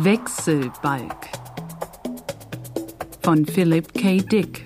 Wechselbalg von Philip K. Dick.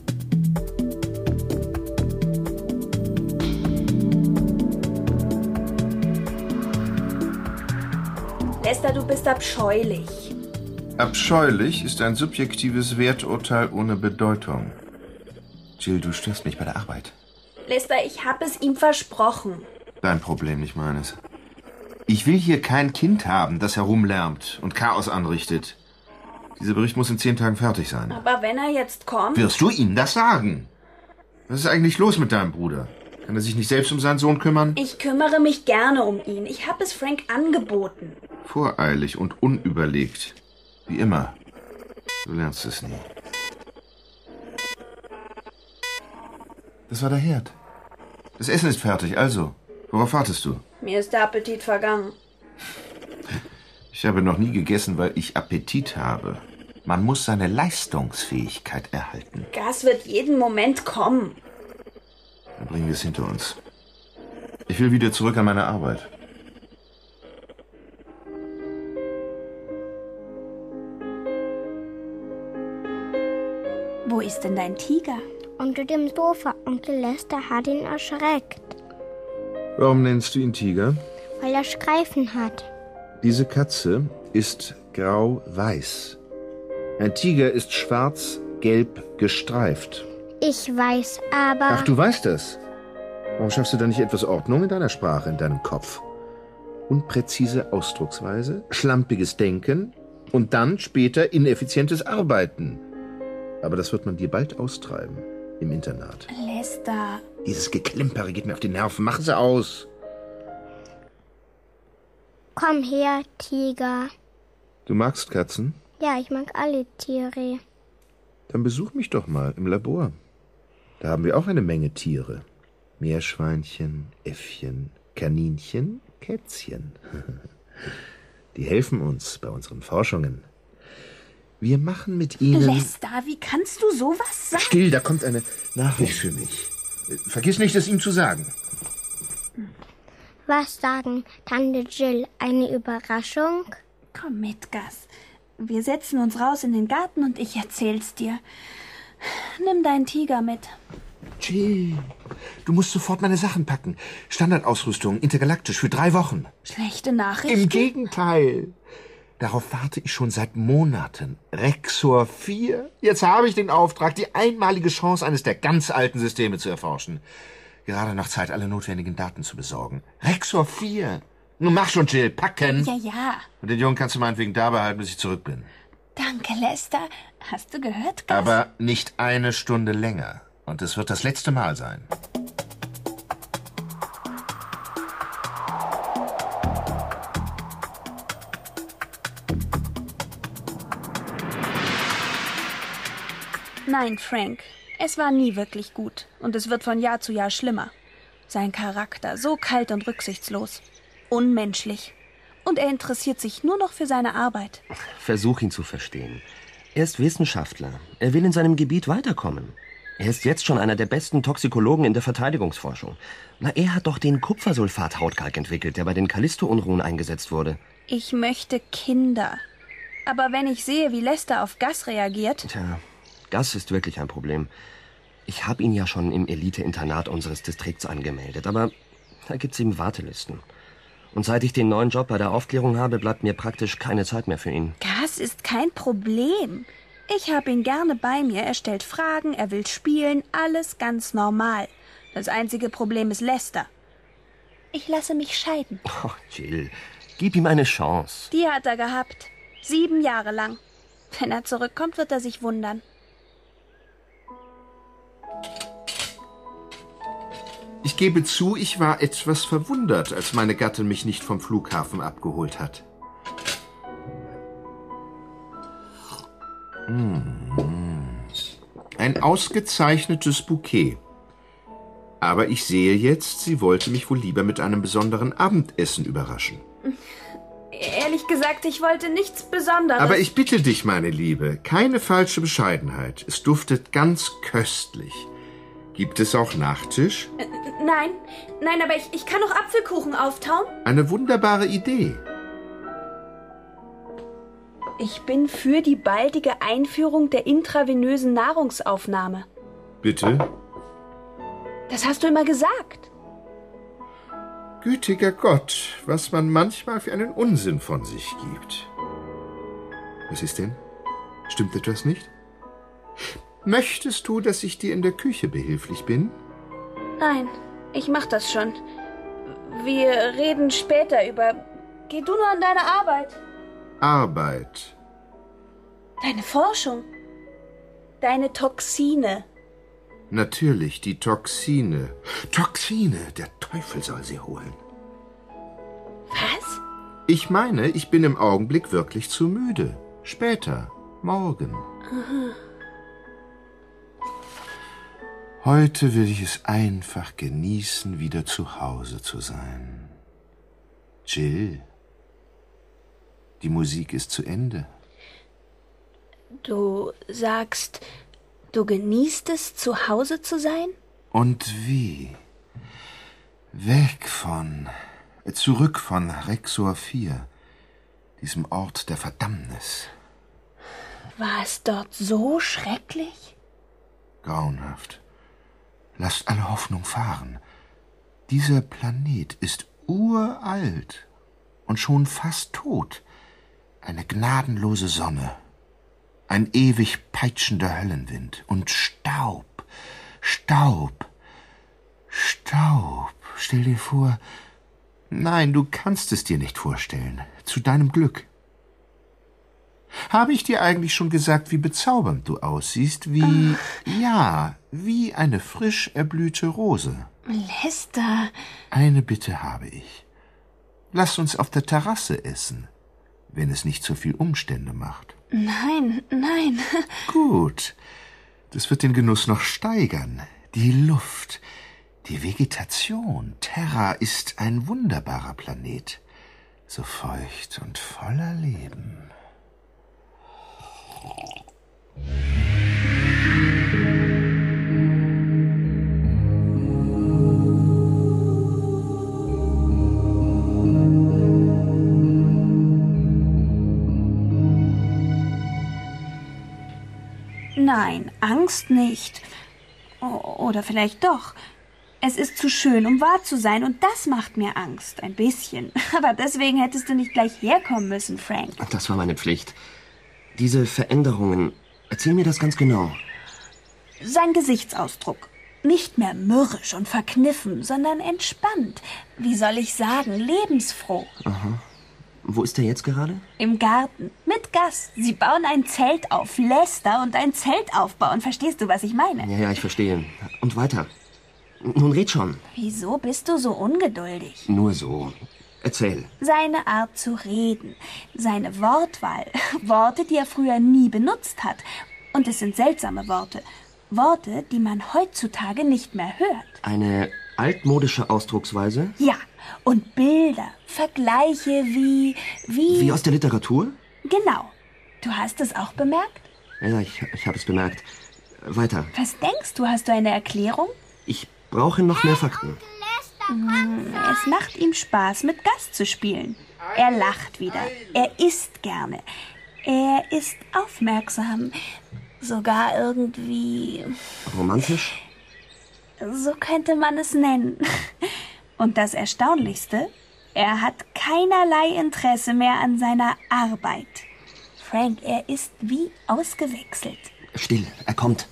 Lester, du bist abscheulich. Abscheulich ist ein subjektives Werturteil ohne Bedeutung. Jill, du störst mich bei der Arbeit. Lester, ich habe es ihm versprochen. Dein Problem, nicht meines. Ich will hier kein Kind haben, das herumlärmt und Chaos anrichtet. Dieser Bericht muss in 10 Tagen fertig sein. Aber wenn er jetzt kommt... Wirst du ihm das sagen? Was ist eigentlich los mit deinem Bruder? Kann er sich nicht selbst um seinen Sohn kümmern? Ich kümmere mich gerne um ihn. Ich habe es Frank angeboten. Voreilig und unüberlegt. Wie immer. Du lernst es nie. Das war der Herd. Das Essen ist fertig, also. Worauf wartest du? Mir ist der Appetit vergangen. Ich habe noch nie gegessen, weil ich Appetit habe. Man muss seine Leistungsfähigkeit erhalten. Gas wird jeden Moment kommen. Dann bringen wir es hinter uns. Ich will wieder zurück an meine Arbeit. Wo ist denn dein Tiger? Unter dem Sofa. Onkel Lester hat ihn erschreckt. Warum nennst du ihn Tiger? Weil er Streifen hat. Diese Katze ist grau-weiß. Ein Tiger ist schwarz-gelb gestreift. Ich weiß, aber... Ach, du weißt das. Warum schaffst du da nicht etwas Ordnung in deiner Sprache, in deinem Kopf? Unpräzise Ausdrucksweise, schlampiges Denken und dann später ineffizientes Arbeiten. Aber das wird man dir bald austreiben. Im Internat. Lester. Dieses Geklimpere geht mir auf die Nerven. Mach sie aus. Komm her, Tiger. Du magst Katzen? Ja, ich mag alle Tiere. Dann besuch mich doch mal im Labor. Da haben wir auch eine Menge Tiere. Meerschweinchen, Äffchen, Kaninchen, Kätzchen. Die helfen uns bei unseren Forschungen. Wir machen mit ihnen... Lester, wie kannst du sowas sagen? Still, da kommt eine Nachricht für mich. Vergiss nicht, es ihm zu sagen. Was sagen, Tante Jill? Eine Überraschung? Komm mit, Gas. Wir setzen uns raus in den Garten und ich erzähl's dir. Nimm deinen Tiger mit. Jill, du musst sofort meine Sachen packen. Standardausrüstung, intergalaktisch, für 3 Wochen. Schlechte Nachrichten? Im Gegenteil. Darauf warte ich schon seit Monaten. Rexor 4? Jetzt habe ich den Auftrag, die einmalige Chance eines der ganz alten Systeme zu erforschen. Gerade noch Zeit, alle notwendigen Daten zu besorgen. Rexor 4. Nun mach schon, Jill, packen. Ja. Und den Jungen kannst du meinetwegen dabei halten, bis ich zurück bin. Danke, Lester. Hast du gehört, Gas? Aber nicht 1 Stunde länger. Und es wird das letzte Mal sein. Nein, Frank. Es war nie wirklich gut. Und es wird von Jahr zu Jahr schlimmer. Sein Charakter, so kalt und rücksichtslos. Unmenschlich. Und er interessiert sich nur noch für seine Arbeit. Versuch ihn zu verstehen. Er ist Wissenschaftler. Er will in seinem Gebiet weiterkommen. Er ist jetzt schon einer der besten Toxikologen in der Verteidigungsforschung. Na, er hat doch den Kupfersulfat-Hautkalk entwickelt, der bei den Callisto-Unruhen eingesetzt wurde. Ich möchte Kinder. Aber wenn ich sehe, wie Lester auf Gas reagiert... Tja, Gas ist wirklich ein Problem. Ich habe ihn ja schon im Elite-Internat unseres Distrikts angemeldet, aber da gibt's eben Wartelisten. Und seit ich den neuen Job bei der Aufklärung habe, bleibt mir praktisch keine Zeit mehr für ihn. Gas ist kein Problem. Ich habe ihn gerne bei mir. Er stellt Fragen, er will spielen, alles ganz normal. Das einzige Problem ist Lester. Ich lasse mich scheiden. Oh, Jill, gib ihm eine Chance. Die hat er gehabt. 7 Jahre lang. Wenn er zurückkommt, wird er sich wundern. Ich gebe zu, ich war etwas verwundert, als meine Gattin mich nicht vom Flughafen abgeholt hat. Ein ausgezeichnetes Bouquet. Aber ich sehe jetzt, sie wollte mich wohl lieber mit einem besonderen Abendessen überraschen. Ehrlich gesagt, ich wollte nichts Besonderes. Aber ich bitte dich, meine Liebe, keine falsche Bescheidenheit. Es duftet ganz köstlich. Gibt es auch Nachtisch? Nein, aber ich kann noch Apfelkuchen auftauen. Eine wunderbare Idee. Ich bin für die baldige Einführung der intravenösen Nahrungsaufnahme. Bitte? Das hast du immer gesagt. Gütiger Gott, was man manchmal für einen Unsinn von sich gibt. Was ist denn? Stimmt etwas nicht? Möchtest du, dass ich dir in der Küche behilflich bin? Nein, ich mach das schon. Wir reden später über... Geh du nur an deine Arbeit. Arbeit. Deine Forschung. Deine Toxine. Natürlich, die Toxine. Toxine, der Teufel soll sie holen. Was? Ich meine, ich bin im Augenblick wirklich zu müde. Später, morgen. Heute will ich es einfach genießen, wieder zu Hause zu sein. Jill, die Musik ist zu Ende. Du sagst, du genießt es, zu Hause zu sein? Und wie? Zurück von Rexor 4, diesem Ort der Verdammnis. War es dort so schrecklich? Grauenhaft. Lasst alle Hoffnung fahren. Dieser Planet ist uralt und schon fast tot. Eine gnadenlose Sonne, ein ewig peitschender Höllenwind und Staub, Staub, Staub. Stell dir vor... Nein, du kannst es dir nicht vorstellen. Zu deinem Glück. Habe ich dir eigentlich schon gesagt, wie bezaubernd du aussiehst? Wie eine frisch erblühte Rose. Lester. Eine Bitte habe ich. Lass uns auf der Terrasse essen, wenn es nicht so viel Umstände macht. Nein, nein. Gut. Das wird den Genuss noch steigern. Die Luft, die Vegetation. Terra ist ein wunderbarer Planet. So feucht und voller Leben. Nein, Angst nicht. Oder vielleicht doch. Es ist zu schön, um wahr zu sein, und das macht mir Angst. Ein bisschen. Aber deswegen hättest du nicht gleich herkommen müssen, Frank. Das war meine Pflicht. Diese Veränderungen, erzähl mir das ganz genau. Sein Gesichtsausdruck. Nicht mehr mürrisch und verkniffen, sondern entspannt. Wie soll ich sagen, lebensfroh. Aha. Wo ist er jetzt gerade? Im Garten. Mit Gus. Sie bauen ein Zelt auf. Lester und ein Zelt aufbauen. Verstehst du, was ich meine? Ja, ich verstehe. Und weiter. Nun red schon. Wieso bist du so ungeduldig? Nur so. Erzähl. Seine Art zu reden. Seine Wortwahl. Worte, die er früher nie benutzt hat. Und es sind seltsame Worte. Worte, die man heutzutage nicht mehr hört. Eine altmodische Ausdrucksweise? Ja, und Bilder, Vergleiche wie... Wie aus der Literatur? Genau. Du hast es auch bemerkt? Ja, ich habe es bemerkt. Weiter. Was denkst du? Hast du eine Erklärung? Ich brauche noch mehr Fakten. Es macht ihm Spaß, mit Gus zu spielen. Er lacht wieder. Er isst gerne. Er ist aufmerksam. Sogar irgendwie... Romantisch? So könnte man es nennen. Und das Erstaunlichste, er hat keinerlei Interesse mehr an seiner Arbeit. Frank, er ist wie ausgewechselt. Still, er kommt.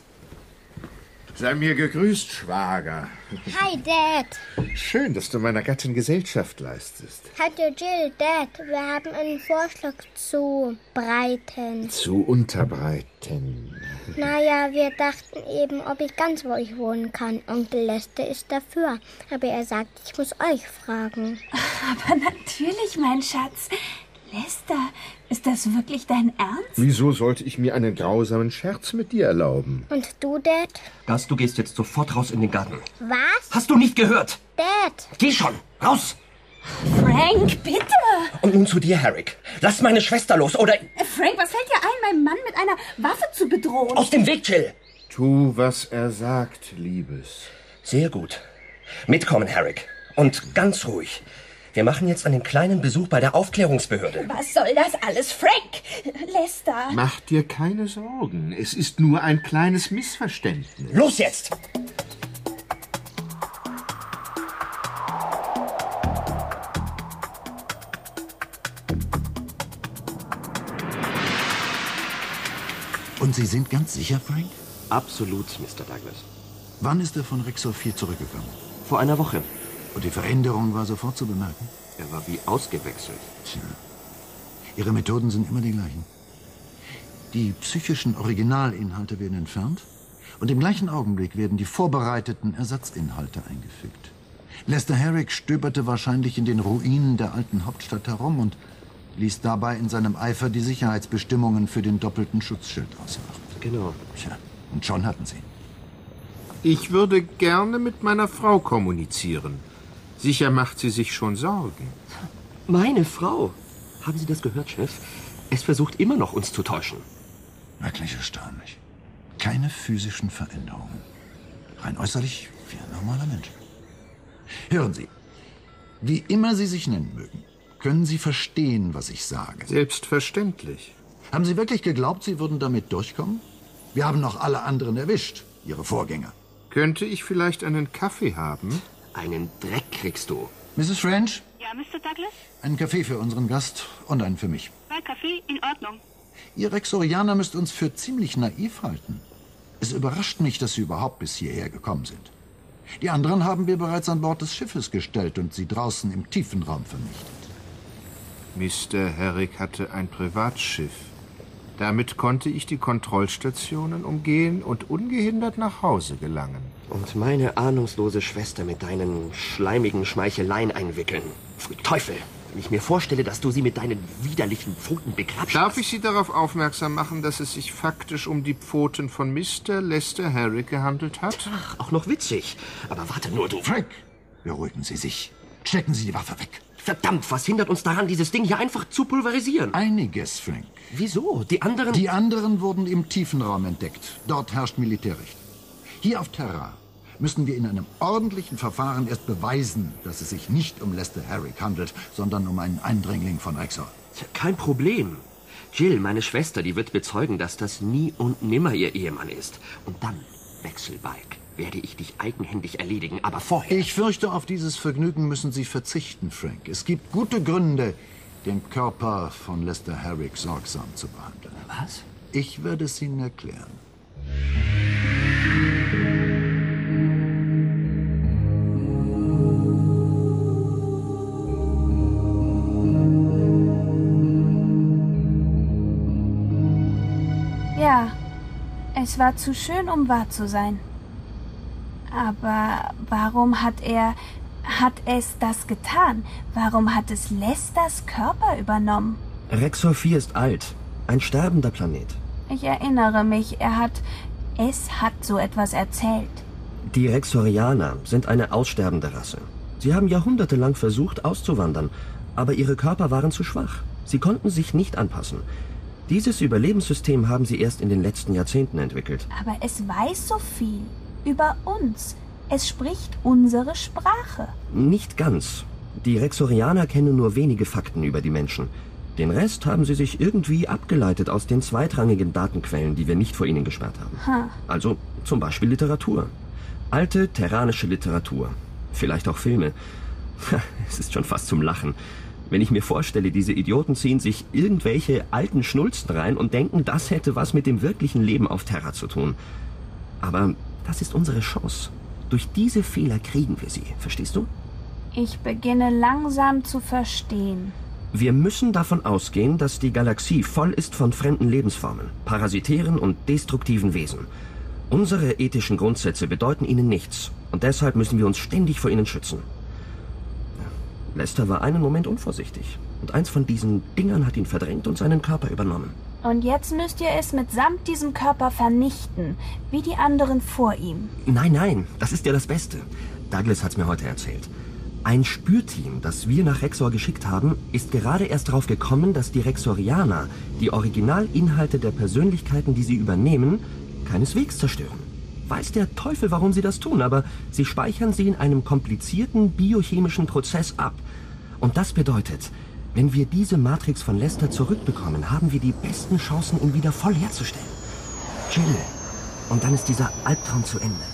Sei mir gegrüßt, Schwager. Hi, Dad. Schön, dass du meiner Gattin Gesellschaft leistest. Hallo, Jill, Dad. Wir haben einen Vorschlag zu breiten. Zu unterbreiten. Naja, wir dachten eben, ob ich ganz bei euch wohnen kann. Onkel Lester ist dafür. Aber er sagt, ich muss euch fragen. Aber natürlich, mein Schatz. Lester, ist das wirklich dein Ernst? Wieso sollte ich mir einen grausamen Scherz mit dir erlauben? Und du, Dad? Gus, du gehst jetzt sofort raus in den Garten. Was? Hast du nicht gehört? Dad! Geh schon, raus! Frank, bitte! Und nun zu dir, Herrick. Lass meine Schwester los, oder... Frank, was fällt dir ein, meinen Mann mit einer Waffe zu bedrohen? Aus dem Weg, Jill! Tu, was er sagt, Liebes. Sehr gut. Mitkommen, Herrick. Und ganz ruhig. Wir machen jetzt einen kleinen Besuch bei der Aufklärungsbehörde. Was soll das alles, Frank? Lester. Mach dir keine Sorgen. Es ist nur ein kleines Missverständnis. Los jetzt! Und Sie sind ganz sicher, Frank? Absolut, Mr. Douglas. Wann ist er von Rexor 4 zurückgekommen? Vor einer Woche. Und die Veränderung war sofort zu bemerken? Er war wie ausgewechselt. Tja. Ihre Methoden sind immer die gleichen. Die psychischen Originalinhalte werden entfernt und im gleichen Augenblick werden die vorbereiteten Ersatzinhalte eingefügt. Lester Herrick stöberte wahrscheinlich in den Ruinen der alten Hauptstadt herum und ließ dabei in seinem Eifer die Sicherheitsbestimmungen für den doppelten Schutzschild außer Acht. Genau. Tja, und schon hatten sie. Ich würde gerne mit meiner Frau kommunizieren. Sicher macht sie sich schon Sorgen. Meine Frau. Haben Sie das gehört, Chef? Es versucht immer noch, uns zu täuschen. Wirklich erstaunlich. Keine physischen Veränderungen. Rein äußerlich wie ein normaler Mensch. Hören Sie, wie immer Sie sich nennen mögen, können Sie verstehen, was ich sage? Selbstverständlich. Haben Sie wirklich geglaubt, Sie würden damit durchkommen? Wir haben noch alle anderen erwischt, Ihre Vorgänger. Könnte ich vielleicht einen Kaffee haben? Einen Dreck kriegst du. Mrs. French, Ja, Mr. Douglas? einen Kaffee für unseren Gast und einen für mich. 2 Kaffee, in Ordnung. Ihr Rexorianer müsst uns für ziemlich naiv halten. Es überrascht mich, dass Sie überhaupt bis hierher gekommen sind. Die anderen haben wir bereits an Bord des Schiffes gestellt und sie draußen im Tiefenraum vernichtet. Mr. Herrick hatte ein Privatschiff. Damit konnte ich die Kontrollstationen umgehen und ungehindert nach Hause gelangen. Und meine ahnungslose Schwester mit deinen schleimigen Schmeicheleien einwickeln. Pfui Teufel, wenn ich mir vorstelle, dass du sie mit deinen widerlichen Pfoten begrabst. Darf ich Sie darauf aufmerksam machen, dass es sich faktisch um die Pfoten von Mr. Lester Herrick gehandelt hat? Ach, auch noch witzig. Aber warte nur, du. Frank, beruhigen Sie sich. Stecken Sie die Waffe weg. Verdammt, was hindert uns daran, dieses Ding hier einfach zu pulverisieren? Einiges, Frank. Wieso? Die anderen... Die anderen wurden im Tiefenraum entdeckt. Dort herrscht Militärrecht. Hier auf Terra müssen wir in einem ordentlichen Verfahren erst beweisen, dass es sich nicht um Lester Herrick handelt, sondern um einen Eindringling von Rexor. Kein Problem. Jill, meine Schwester, die wird bezeugen, dass das nie und nimmer ihr Ehemann ist. Und dann, Wechselbalg, werde ich dich eigenhändig erledigen, aber vorher... Ich fürchte, auf dieses Vergnügen müssen Sie verzichten, Frank. Es gibt gute Gründe, den Körper von Lester Herrick sorgsam zu behandeln. Was? Ich werde es Ihnen erklären. Ja, es war zu schön, um wahr zu sein. Aber warum hat es das getan? Warum hat es Lesters Körper übernommen? Rexor 4 ist alt. Ein sterbender Planet. Ich erinnere mich, es hat so etwas erzählt. Die Rexorianer sind eine aussterbende Rasse. Sie haben jahrhundertelang versucht, auszuwandern, aber ihre Körper waren zu schwach. Sie konnten sich nicht anpassen. Dieses Überlebenssystem haben sie erst in den letzten Jahrzehnten entwickelt. Aber es weiß so viel über uns. Es spricht unsere Sprache. Nicht ganz. Die Rexorianer kennen nur wenige Fakten über die Menschen. Den Rest haben sie sich irgendwie abgeleitet aus den zweitrangigen Datenquellen, die wir nicht vor ihnen gesperrt haben. Also zum Beispiel Literatur. Alte terranische Literatur. Vielleicht auch Filme. Es ist schon fast zum Lachen. Wenn ich mir vorstelle, diese Idioten ziehen sich irgendwelche alten Schnulzen rein und denken, das hätte was mit dem wirklichen Leben auf Terra zu tun. Aber das ist unsere Chance. Durch diese Fehler kriegen wir sie, verstehst du? Ich beginne langsam zu verstehen. Wir müssen davon ausgehen, dass die Galaxie voll ist von fremden Lebensformen, parasitären und destruktiven Wesen. Unsere ethischen Grundsätze bedeuten ihnen nichts und deshalb müssen wir uns ständig vor ihnen schützen. Lester war einen Moment unvorsichtig und eins von diesen Dingern hat ihn verdrängt und seinen Körper übernommen. Und jetzt müsst ihr es mitsamt diesem Körper vernichten, wie die anderen vor ihm. Nein, das ist ja das Beste. Douglas hat's mir heute erzählt. Ein Spürteam, das wir nach Rexor geschickt haben, ist gerade erst darauf gekommen, dass die Rexorianer die Originalinhalte der Persönlichkeiten, die sie übernehmen, keineswegs zerstören. Weiß der Teufel, warum sie das tun, aber sie speichern sie in einem komplizierten biochemischen Prozess ab. Und das bedeutet, wenn wir diese Matrix von Lester zurückbekommen, haben wir die besten Chancen, ihn wieder voll herzustellen. Jill. Und dann ist dieser Albtraum zu Ende.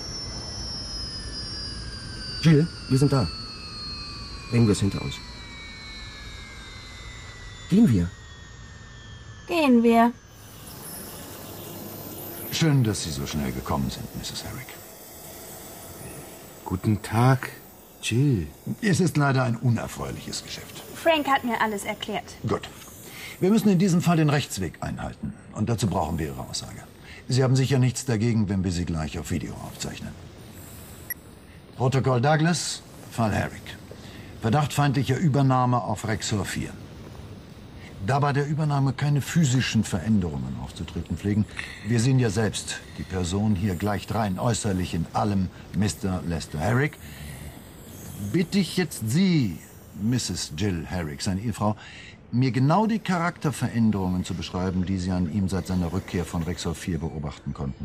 Jill, wir sind da. Bringen wir es hinter uns. Gehen wir. Gehen wir. Schön, dass Sie so schnell gekommen sind, Mrs. Herrick. Guten Tag, Jill. Es ist leider ein unerfreuliches Geschäft. Frank hat mir alles erklärt. Gut. Wir müssen in diesem Fall den Rechtsweg einhalten. Und dazu brauchen wir Ihre Aussage. Sie haben sicher nichts dagegen, wenn wir Sie gleich auf Video aufzeichnen. Protokoll Douglas, Fall Herrick. Verdacht feindlicher Übernahme auf Rexor 4. Da bei der Übernahme keine physischen Veränderungen aufzutreten pflegen, wir sehen ja selbst, die Person hier gleicht rein äußerlich in allem Mr. Lester Herrick, bitte ich jetzt Sie, Mrs. Jill Herrick, seine Ehefrau, mir genau die Charakterveränderungen zu beschreiben, die Sie an ihm seit seiner Rückkehr von Rexor 4 beobachten konnten.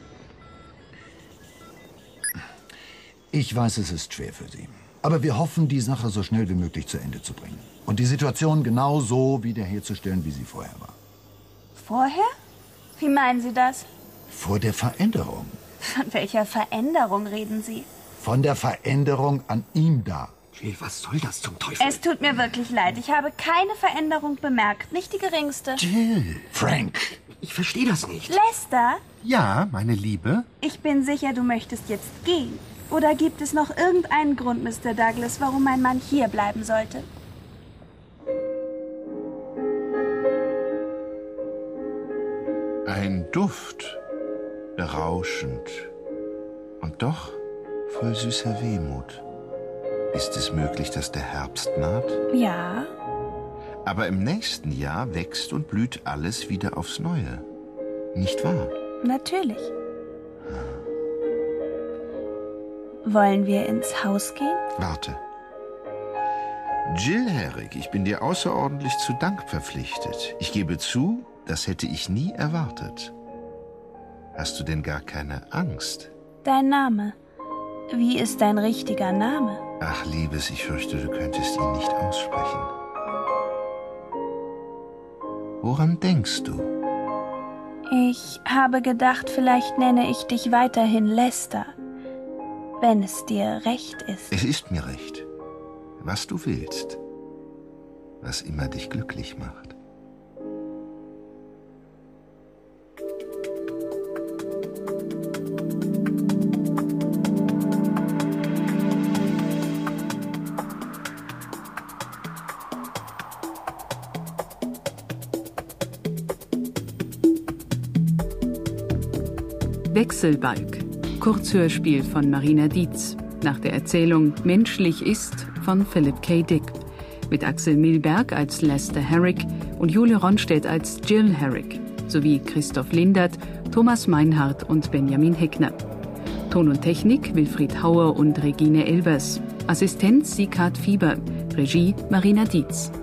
Ich weiß, es ist schwer für Sie. Aber wir hoffen, die Sache so schnell wie möglich zu Ende zu bringen. Und die Situation genau so wiederherzustellen, wie sie vorher war. Vorher? Wie meinen Sie das? Vor der Veränderung. Von welcher Veränderung reden Sie? Von der Veränderung an ihm da. Jill, was soll das zum Teufel? Es tut mir wirklich leid. Ich habe keine Veränderung bemerkt. Nicht die geringste. Jill. Frank. Ich verstehe das nicht. Lester, Ja, meine Liebe. ich bin sicher, du möchtest jetzt gehen. Oder gibt es noch irgendeinen Grund, Mr. Douglas, warum mein Mann hier bleiben sollte? Ein Duft. Berauschend. Und doch voll süßer Wehmut. Ist es möglich, dass der Herbst naht? Ja. Aber im nächsten Jahr wächst und blüht alles wieder aufs Neue. Nicht wahr? Natürlich. Wollen wir ins Haus gehen? Warte. Jill Herrick, ich bin dir außerordentlich zu Dank verpflichtet. Ich gebe zu, das hätte ich nie erwartet. Hast du denn gar keine Angst? Dein Name. Wie ist dein richtiger Name? Ach, Liebes, ich fürchte, du könntest ihn nicht aussprechen. Woran denkst du? Ich habe gedacht, vielleicht nenne ich dich weiterhin Lester. Wenn es dir recht ist. Es ist mir recht. Was du willst. Was immer dich glücklich macht. Wechselbalg. Kurzhörspiel von Marina Dietz. Nach der Erzählung Menschlich ist von Philip K. Dick. Mit Axel Milberg als Lester Herrick und Jule Ronstedt als Jill Herrick. Sowie Christoph Lindert, Thomas Meinhardt und Benjamin Heckner. Ton und Technik Wilfried Hauer und Regine Elbers. Assistenz Sieghard Fieber. Regie Marina Dietz.